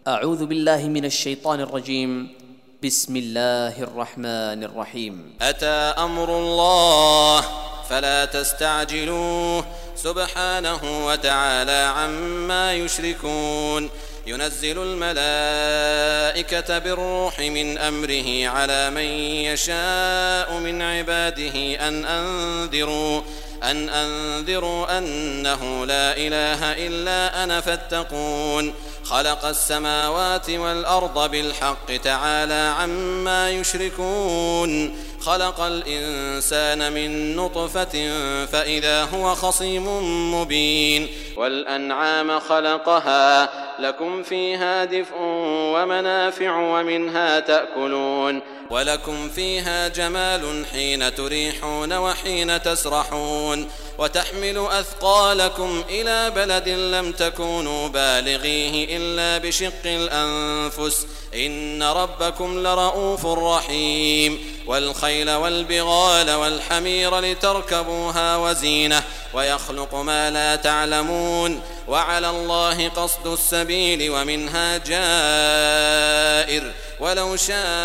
أعوذ بالله من الشيطان الرجيم. بسم الله الرحمن الرحيم. أتى أمر الله فلا تستعجلوه سبحانه وتعالى عما يشركون. ينزل الملائكة بالروح من أمره على من يشاء من عباده أن أنذروا أنه لا إله إلا أنا فاتقون. خلق السماوات والأرض بالحق تعالى عما يشركون. خلق الإنسان من نطفة فإذا هو خصيم مبين. والأنعام خلقها لكم فيها دفء ومنافع ومنها تأكلون ولكم فيها جمال حين تريحون وحين تسرحون. وتحمل أثقالكم إلى بلد لم تكونوا بالغيه إلا بشق الأنفس إن ربكم لرؤوف رحيم. والخيل والبغال والحمير لتركبوها وزينة ويخلق ما لا تعلمون. وعلى الله قصد السبيل ومنها جائر ولو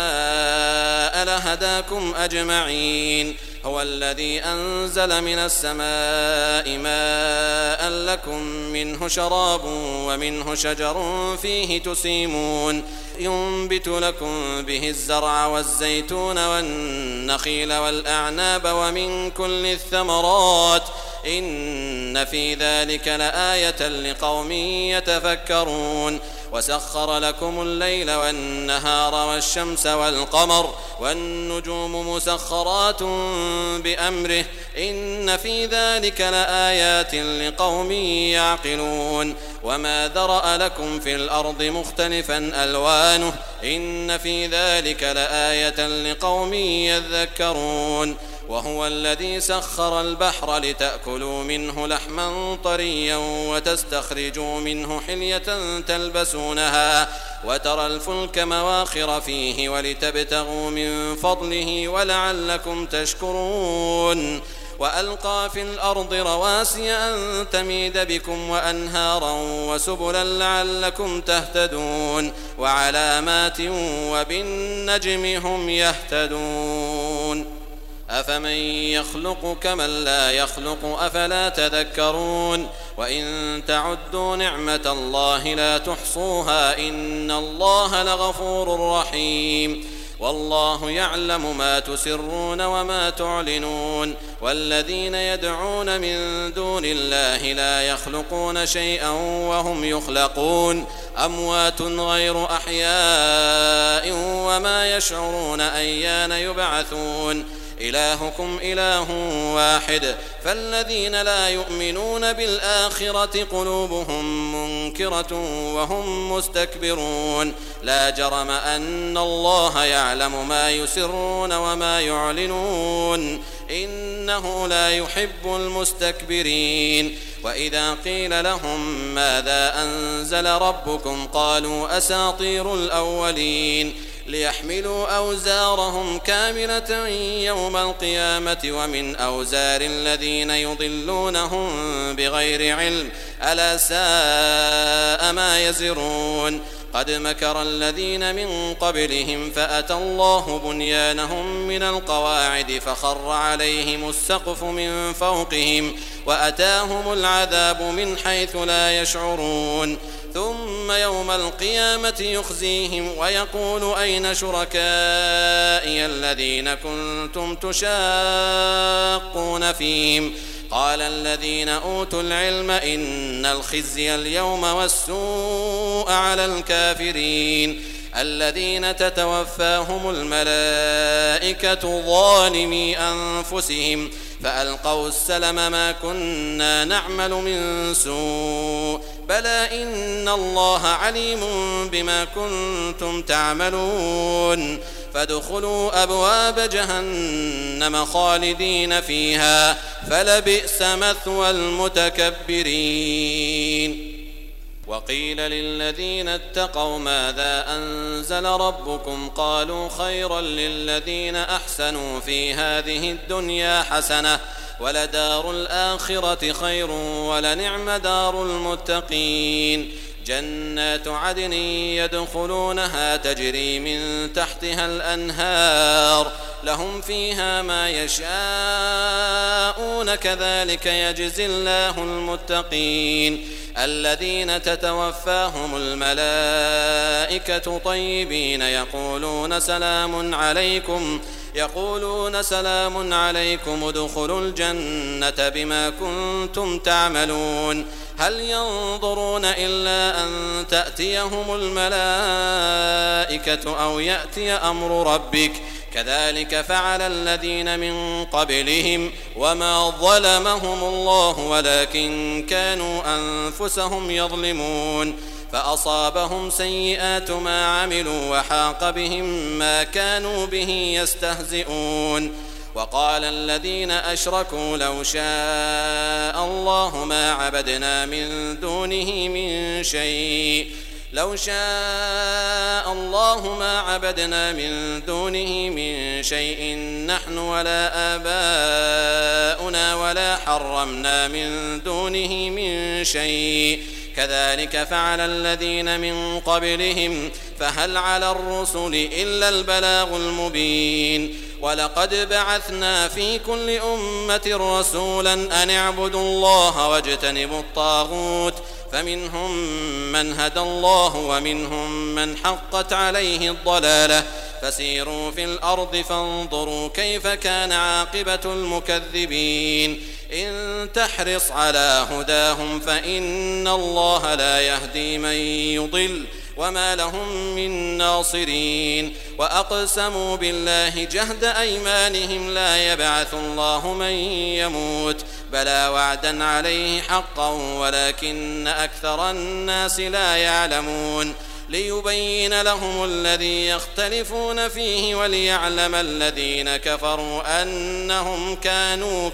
شاء لهداكم أجمعين. هو الذي أنزل من السماء ماء لكم منه شراب ومنه شجر فيه تسيمون. ينبت لكم به الزرع والزيتون والنخيل والأعناب ومن كل الثمرات إن في ذلك لآية لقوم يتفكرون. وسخر لكم الليل والنهار والشمس والقمر والنجوم مسخرات بأمره إن في ذلك لآيات لقوم يعقلون. وما ذرأ لكم في الأرض مختلفا ألوانه إن في ذلك لآية لقوم يذكرون. وهو الذي سخر البحر لتأكلوا منه لحما طريا وتستخرجوا منه حلية تلبسونها وترى الفلك مواخر فيه ولتبتغوا من فضله ولعلكم تشكرون. وألقى في الأرض رواسي أن تميد بكم وأنهارا وسبلا لعلكم تهتدون. وعلامات وبالنجم هم يهتدون. أفمن يخلق كمن لا يخلق أفلا تذكرون. وإن تعدوا نعمة الله لا تحصوها إن الله لغفور رحيم. والله يعلم ما تسرون وما تعلنون. والذين يدعون من دون الله لا يخلقون شيئا وهم يخلقون أموات غير أحياء وما يشعرون أيان يبعثون. إلهكم إله واحد فالذين لا يؤمنون بالآخرة قلوبهم منكرة وهم مستكبرون. لا جرم أن الله يعلم ما يسرون وما يعلنون إنه لا يحب المستكبرين. وإذا قيل لهم ماذا أنزل ربكم قالوا أساطير الأولين. ليحملوا أوزارهم كاملة يوم القيامة ومن أوزار الذين يضلونهم بغير علم ألا ساء ما يزرون. قد مكر الذين من قبلهم فأتى الله بنيانهم من القواعد فخر عليهم السقف من فوقهم وأتاهم العذاب من حيث لا يشعرون. ثم يوم القيامة يخزيهم ويقول أين شركائي الذين كنتم تشاقون فيهم قال الذين أوتوا العلم إن الخزي اليوم والسوء على الكافرين الذين تتوفاهم الملائكة ظالمي أنفسهم فألقوا السلم ما كنا نعمل من سوء بلى إن الله عليم بما كنتم تعملون. فادخلوا أبواب جهنم خالدين فيها فلبئس مثوى المتكبرين. وقيل للذين اتقوا ماذا أنزل ربكم قالوا خيرا للذين أحسنوا في هذه الدنيا حسنة ولدار الآخرة خير ولنعم دار المتقين. جنات عدن يدخلونها تجري من تحتها الأنهار لهم فيها ما يشاءون كذلك يجزي الله المتقين الذين تتوفاهم الملائكة طيبين يقولون سلام عليكم ادخلوا الجنة بما كنتم تعملون هل ينظرون إلا أن تأتيهم الملائكة أو يأتي أمر ربك كذلك فعل الذين من قبلهم وما ظلمهم الله ولكن كانوا أنفسهم يظلمون فأصابهم سيئات ما عملوا وحاق بهم ما كانوا به يستهزئون وقال الذين أشركوا لو شاء الله ما عبدنا من دونه من شيء نحن ولا آباؤنا ولا حرمنا من دونه من شيء كذلك فعل الذين من قبلهم فهل على الرسل إلا البلاغ المبين ولقد بعثنا في كل أمة رسولا أن اعبدوا الله واجتنبوا الطاغوت فمنهم من هدى الله ومنهم من حقت عليه الضلالة فسيروا في الأرض فانظروا كيف كان عاقبة المكذبين إن تحرص على هداهم فإن الله لا يهدي من يضل وما لهم من ناصرين وأقسموا بالله جهد أيمانهم لا يبعث الله من يموت بلى وعدا عليه حقا ولكن أكثر الناس لا يعلمون ليبين لهم الذي يختلفون فيه وليعلم الذين كفروا أنهم كانوا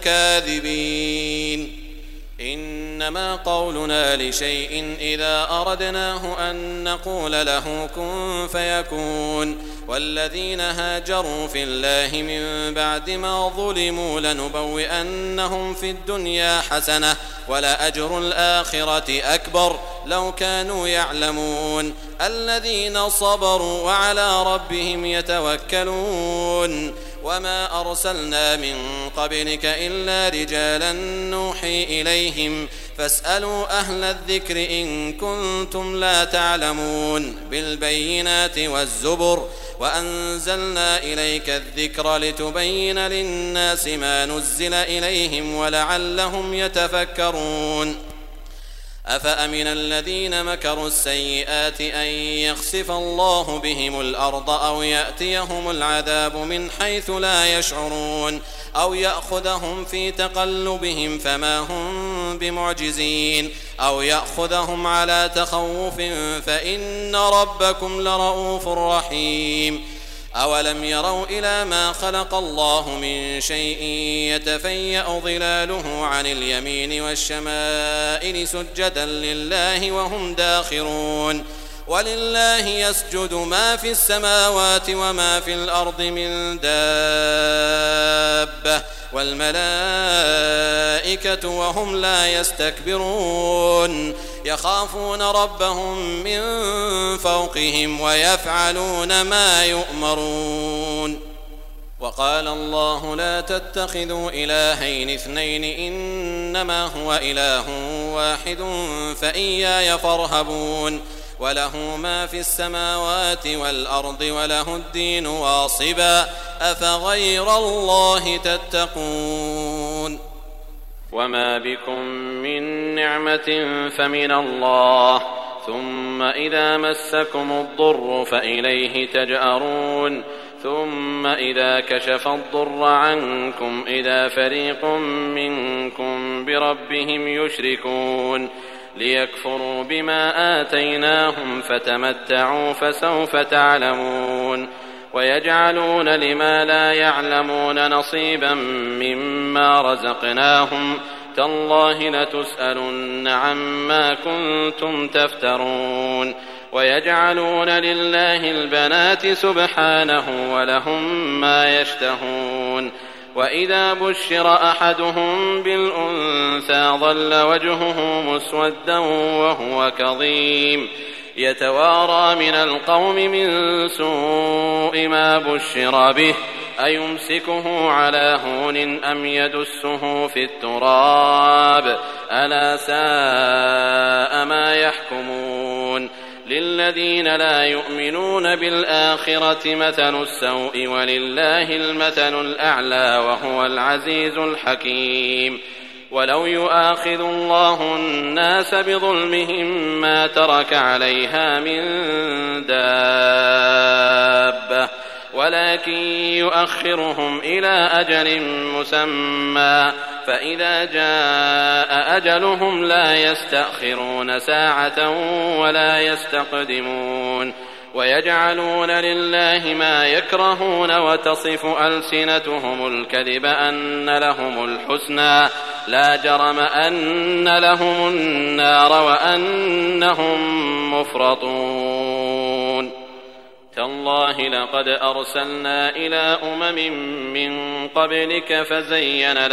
كاذبين إنما قولنا لشيء إذا أردناه أن نقول له كن فيكون والذين هاجروا في الله من بعد ما ظلموا لنبوئنهم في الدنيا حسنة ولأجر الآخرة أكبر لو كانوا يعلمون الذين صبروا وعلى ربهم يتوكلون وما أرسلنا من قبلك إلا رجالا نوحي إليهم فاسألوا أهل الذكر إن كنتم لا تعلمون بالبينات والزبر وأنزلنا إليك الذكر لتبين للناس ما نزل إليهم ولعلهم يتفكرون أفأمن الذين مكروا السيئات أن يخسف الله بهم الأرض أو يأتيهم العذاب من حيث لا يشعرون أو يأخذهم في تقلبهم فما هم بمعجزين أو يأخذهم على تخوف فإن ربكم لرؤوف رحيم أولم يروا إلى ما خلق الله من شيء يتفيأ ظلاله عن اليمين والشمائل سجدا لله وهم داخرون ولله يسجد ما في السماوات وما في الأرض من دابة والملائكة وهم لا يستكبرون يخافون ربهم من فوقهم ويفعلون ما يؤمرون وقال الله لا تتخذوا إلهين اثنين إنما هو إله واحد فإياي فارهبون وله ما في السماوات والأرض وله الدين واصبا أفغير الله تتقون وما بكم من نعمة فمن الله ثم إذا مسكم الضر فإليه تجأرون ثم إذا كشف الضر عنكم إذا فريق منكم بربهم يشركون ليكفروا بما آتيناهم فتمتعوا فسوف تعلمون ويجعلون لما لا يعلمون نصيبا مما رزقناهم تالله لتسألن عما كنتم تفترون ويجعلون لله البنات سبحانه ولهم ما يشتهون وإذا بشر أحدهم بالأنثى ظل وجهه مسودا وهو كظيم يتوارى من القوم من سوء ما بشر به أيمسكه على هون أم يدسه في التراب ألا ساء ما يحكمون للذين لا يؤمنون بالآخرة مثل السوء ولله المثل الأعلى وهو العزيز الحكيم ولو يؤاخذ الله الناس بظلمهم ما ترك عليها من دابة ولكن يؤخرهم إلى أجل مسمى فإذا جاء أجلهم لا يستأخرون ساعة ولا يستقدمون ويجعلون لله ما يكرهون وتصف ألسنتهم الكذب أن لهم الحسنى لا جرم أن لهم النار وأنهم مفرطون تالله لقد أرسلنا إلى من قبلك فزين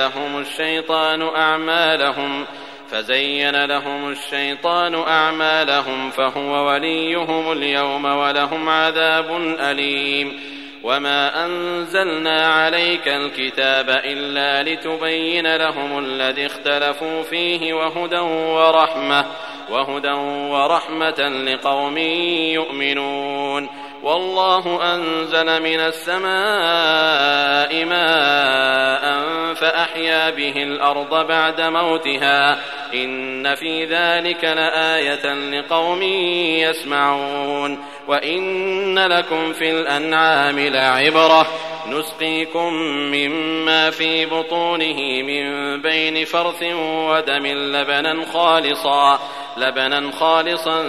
لهم الشيطان أعمالهم فهو وليهم اليوم ولهم عذاب أليم وما أنزلنا عليك الكتاب إلا لتبين لهم الذي اختلفوا فيه وهدى ورحمة لقوم يؤمنون والله أنزل من السماء ماء فأحيا به الأرض بعد موتها إن في ذلك لآية لقوم يسمعون وإن لكم في الأنعام لعبرة نسقيكم مما في بطونه من بين فرث ودم لبنا خالصا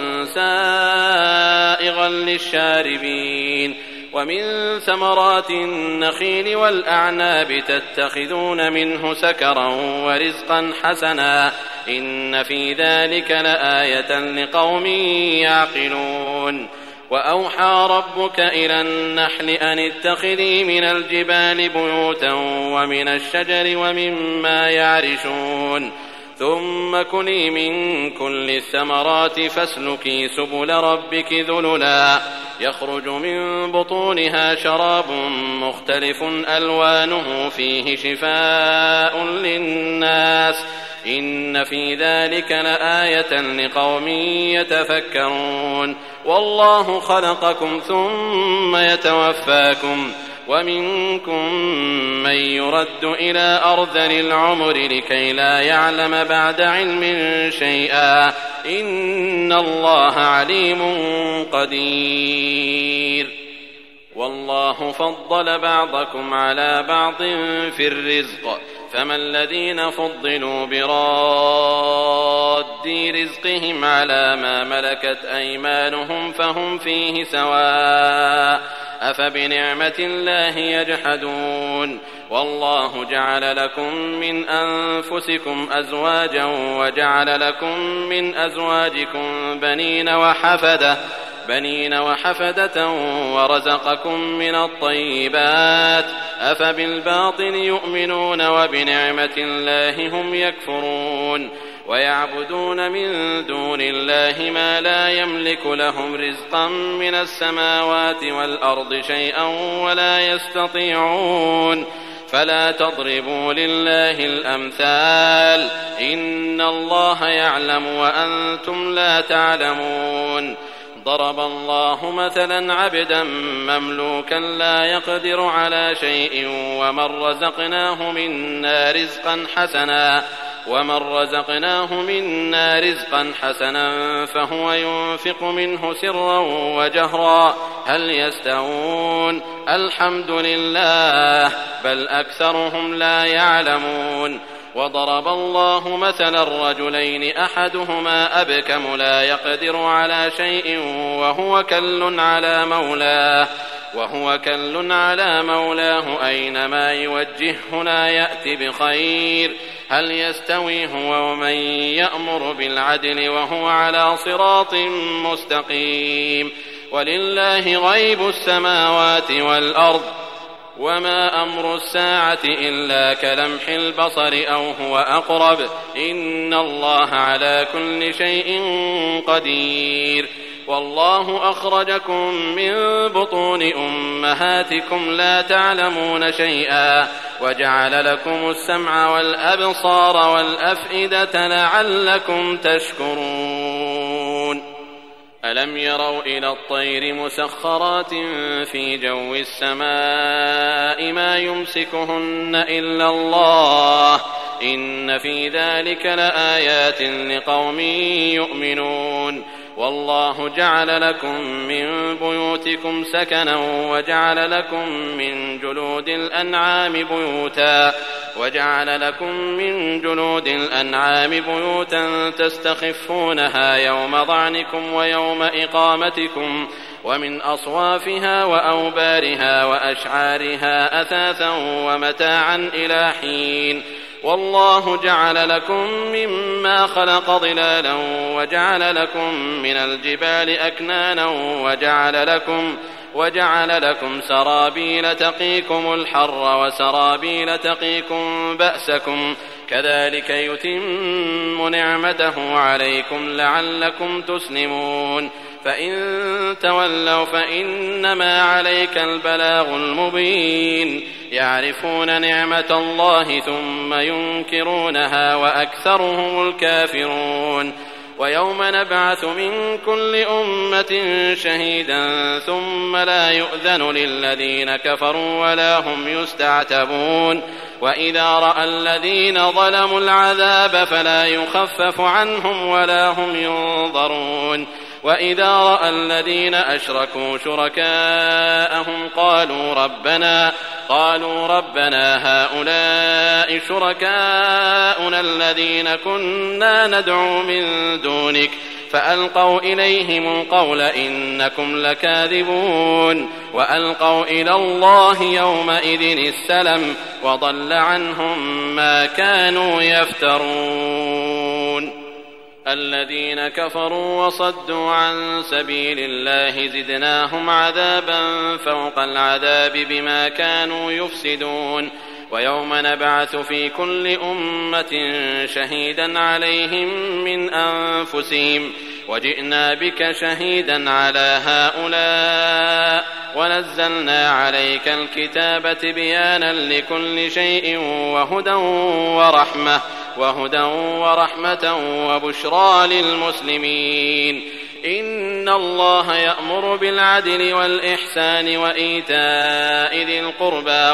سائغا للشاربين ومن ثمرات النخيل والأعناب تتخذون منه سكرا ورزقا حسنا إن في ذلك لآية لقوم يعقلون وأوحى ربك إلى النحل أن اتخذي من الجبال بيوتا ومن الشجر ومما يعرشون ثم كلي من كل الثمرات فاسلكي سبل ربك ذللا يخرج من بطونها شراب مختلف ألوانه فيه شفاء للناس إن في ذلك لآية لقوم يتفكرون والله خلقكم ثم يتوفاكم ومنكم من يرد إلى أرذل العمر لكي لا يعلم بعد علم شيئا إن الله عليم قدير والله فضل بعضكم على بعض في الرزق فما الذين فضلوا براد رزقهم على ما ملكت أيمانهم فهم فيه سواء أفبنعمة الله يجحدون والله جعل لكم من أنفسكم أزواجا وجعل لكم من أزواجكم بنين وحفدة ورزقكم من الطيبات أفبالباطل يؤمنون وبنعمة الله هم يكفرون ويعبدون من دون الله ما لا يملك لهم رزقا من السماوات والأرض شيئا ولا يستطيعون فلا تضربوا لله الأمثال إن الله يعلم وأنتم لا تعلمون ضرب الله مثلا عبدا مملوكا لا يقدر على شيء ومن رزقناه منا رزقا حسنا فهو ينفق منه سرا وجهرا هل يستوون الحمد لله بل أكثرهم لا يعلمون وضرب الله مثلا رجلين أحدهما أبكم لا يقدر على شيء وهو كل على مولاه أينما يوجهه لا يأتي بخير هل يستوي هو ومن يأمر بالعدل وهو على صراط مستقيم ولله غيب السماوات والأرض وما أمر الساعة إلا كلمح البصر أو هو أقرب إن الله على كل شيء قدير والله أخرجكم من بطون أمهاتكم لا تعلمون شيئا وجعل لكم السمع والأبصار والأفئدة لعلكم تشكرون ألم يروا إلى الطير مسخرات في جو السماء ما يمسكهن إلا الله إن في ذلك لآيات لقوم يؤمنون والله جعل لكم من بيوتكم سكنا وجعل لكم من جلود الأنعام بيوتا تستخفونها يوم ظعنكم ويوم إقامتكم ومن أصوافها وأوبارها وأشعارها أثاثا ومتاعا إلى حين والله جعل لكم مما خلق ظلالا وجعل لكم من الجبال أكنانا وجعل لكم سرابيل تقيكم الحر وسرابيل تقيكم بأسكم كذلك يتم نعمته عليكم لعلكم تسلمون فإن تولوا فإنما عليك البلاغ المبين يعرفون نعمة الله ثم ينكرونها وأكثرهم الكافرون ويوم نبعث من كل أمة شهيدا ثم لا يؤذن للذين كفروا ولا هم يستعتبون وإذا رأى الذين ظلموا العذاب فلا يخفف عنهم ولا هم ينظرون وإذا رأى الذين أشركوا شركاءهم قالوا ربنا هؤلاء شركاؤنا الذين كنا ندعو من دونك فألقوا إليهم القول إنكم لكاذبون وألقوا إلى الله يومئذ السلم وضل عنهم ما كانوا يفترون الذين كفروا وصدوا عن سبيل الله زدناهم عذابا فوق العذاب بما كانوا يفسدون ويوم نبعث في كل أمة شهيدا عليهم من أنفسهم وجئنا بك شهيدا على هؤلاء ونزلنا عليك الكتاب بيانا لكل شيء وهدى ورحمة وبشرى للمسلمين إن الله يأمر بالعدل والإحسان وإيتاء ذي القربى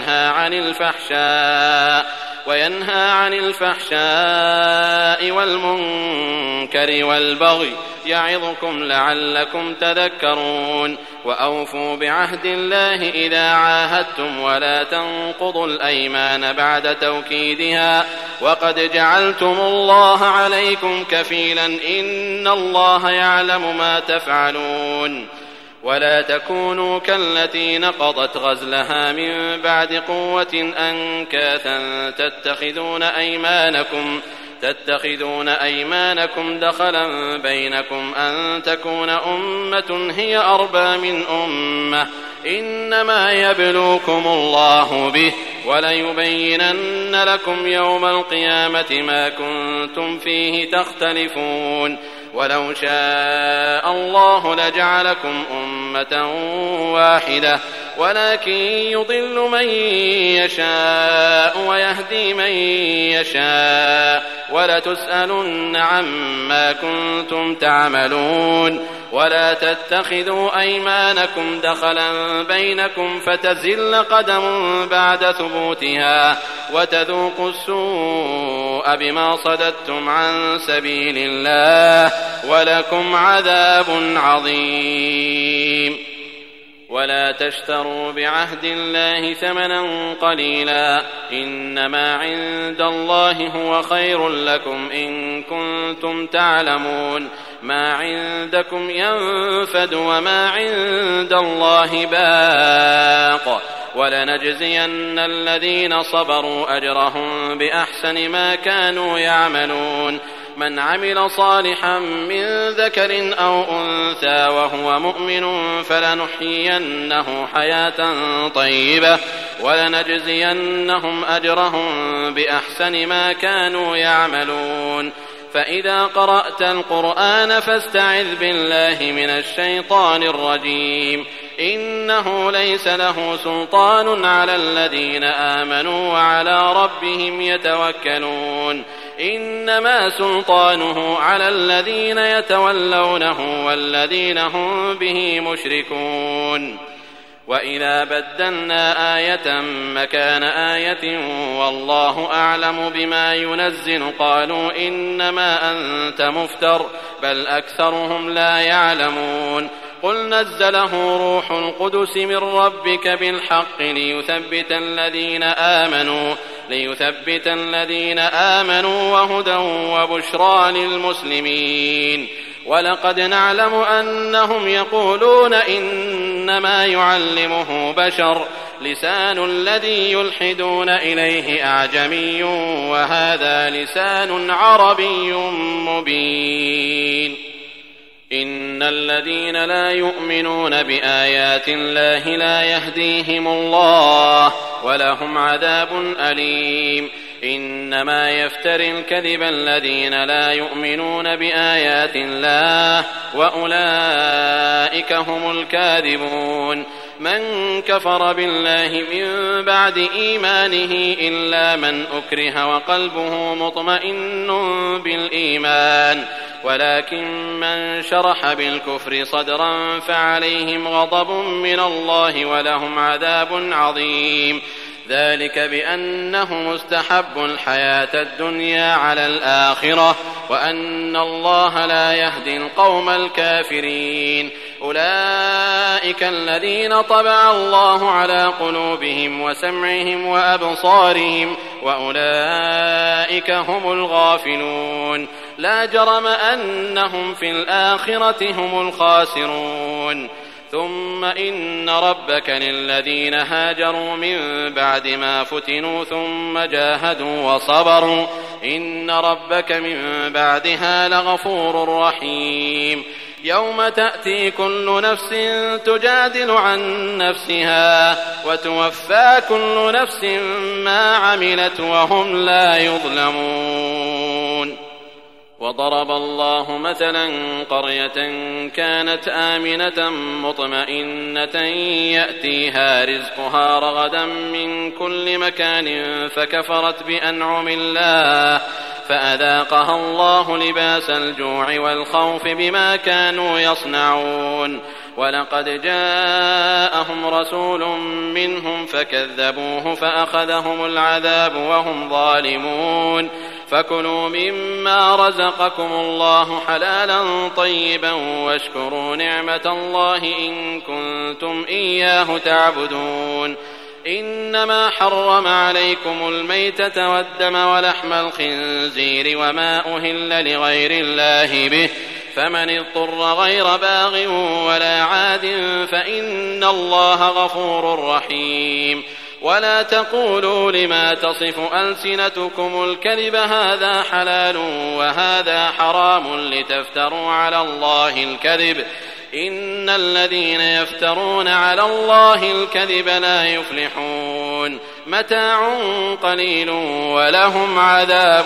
وينهى عن الفحشاء والمنكر والبغي يعظكم لعلكم تذكرون وأوفوا بعهد الله إذا عاهدتم ولا تنقضوا الأيمان بعد توكيدها وقد جعلتم الله عليكم كفيلا إن الله يعلم ما تفعلون ولا تكونوا كالتي نقضت غزلها من بعد قوة أنكاثا تتخذون أيمانكم دخلا بينكم أن تكون أمة هي أربى من أمة إنما يبلوكم الله به وليبينن لكم يوم القيامة ما كنتم فيه تختلفون ولو شاء الله لجعلكم أمة واحدة ولكن يضل من يشاء ويهدي من يشاء ولتسألن عما كنتم تعملون ولا تتخذوا أيمانكم دخلا بينكم فتزل قدم بعد ثبوتها وتذوقوا السوء بما صددتم عن سبيل الله ولكم عذاب عظيم ولا تشتروا بعهد الله ثمنا قليلا إنما عند الله هو خير لكم إن كنتم تعلمون ما عندكم ينفد وما عند الله باق ولنجزين الذين صبروا أجرهم بأحسن ما كانوا يعملون من عمل صالحا من ذكر أو أنثى وهو مؤمن فلنحيينه حياة طيبة ولنجزينهم أجرهم بأحسن ما كانوا يعملون. فإذا قرأت القرآن فاستعذ بالله من الشيطان الرجيم. إنه ليس له سلطان على الذين آمنوا وعلى ربهم يتوكلون. إنما سلطانه على الذين يتولونه والذين هم به مشركون. وإذا بدلنا آية مكان آية والله أعلم بما ينزل قالوا إنما أنت مفتر بل أكثرهم لا يعلمون. قل نزله روح القدس من ربك بالحق ليثبت الذين آمنوا وهدى وبشرى للمسلمين. ولقد نعلم أنهم يقولون إنما يعلمه بشر لسان الذي يلحدون إليه أعجمي وهذا لسان عربي مبين. إن الذين لا يؤمنون بآيات الله لا يهديهم الله ولهم عذاب أليم. إنما يفتري الكذب الذين لا يؤمنون بآيات الله وأولئك هم الكاذبون. من كفر بالله من بعد إيمانه إلا من أكره وقلبه مطمئن بالإيمان ولكن من شرح بالكفر صدرا فعليهم غضب من الله ولهم عذاب عظيم. ذلك بأنهم استحبوا الحياة الدنيا على الآخرة وأن الله لا يهدي القوم الكافرين. أولئك الذين طبع الله على قلوبهم وسمعهم وأبصارهم وأولئك هم الغافلون. لا جرم أنهم في الآخرة هم الخاسرون. ثم إن ربك للذين هاجروا من بعد ما فتنوا ثم جاهدوا وصبروا إن ربك من بعدها لغفور رحيم. يوم تأتي كل نفس تجادل عن نفسها وتوفى كل نفس ما عملت وهم لا يظلمون. وضرب الله مثلا قرية كانت آمنة مطمئنة يأتيها رزقها رغدا من كل مكان فكفرت بأنعم الله فأذاقها الله لباس الجوع والخوف بما كانوا يصنعون. ولقد جاءهم رسول منهم فكذبوه فأخذهم العذاب وهم ظالمون. فكلوا مما رزقكم الله حلالا طيبا واشكروا نعمة الله إن كنتم إياه تعبدون. إنما حرم عليكم الميتة والدم ولحم الخنزير وما أهل لغير الله به فمن اضطر غير باغ ولا عاد فإن الله غفور رحيم. ولا تقولوا لما تصف ألسنتكم الكذب هذا حلال وهذا حرام لتفتروا على الله الكذب إن الذين يفترون على الله الكذب لا يفلحون. متاع قليل ولهم عذاب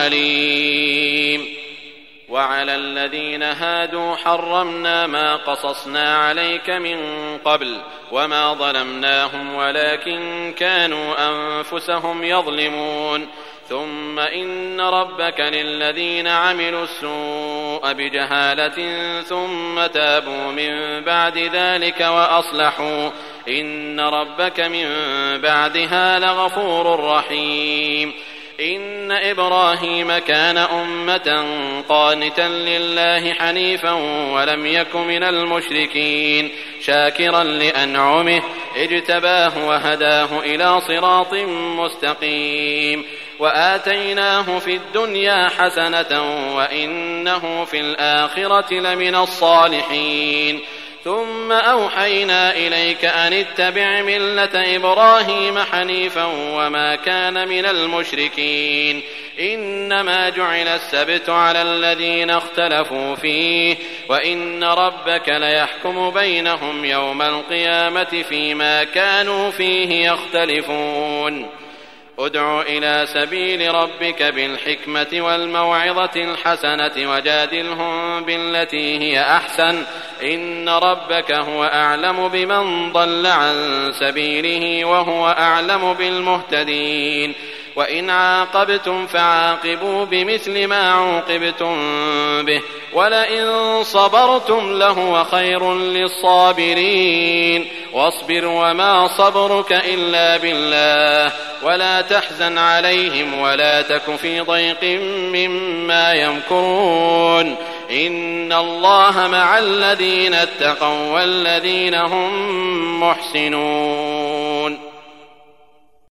أليم. وعلى الذين هادوا حرمنا ما قصصنا عليك من قبل وما ظلمناهم ولكن كانوا أنفسهم يظلمون. ثم إن ربك للذين عملوا السوء بجهالة ثم تابوا من بعد ذلك وأصلحوا إن ربك من بعدها لغفور رحيم. إن إبراهيم كان أمة قانتا لله حنيفا ولم يك من المشركين شاكرا لأنعمه اجتباه وهداه إلى صراط مستقيم. وآتيناه في الدنيا حسنة وإنه في الآخرة لمن الصالحين. ثم أوحينا إليك أن اتبع ملة إبراهيم حنيفا وما كان من المشركين إنما جعل السبت على الذين اختلفوا فيه وإن ربك ليحكم بينهم يوم القيامة فيما كانوا فيه يختلفون ادع إلى سبيل ربك بالحكمة والموعظة الحسنة وجادلهم بالتي هي أحسن إن ربك هو أعلم بمن ضل عن سبيله وهو أعلم بالمهتدين وإن عاقبتم فعاقبوا بمثل ما عوقبتم به ولئن صبرتم لهو خير للصابرين واصبر وما صبرك إلا بالله ولا تحزن عليهم ولا تك في ضيق مما يمكرون إن الله مع الذين اتقوا والذين هم محسنون.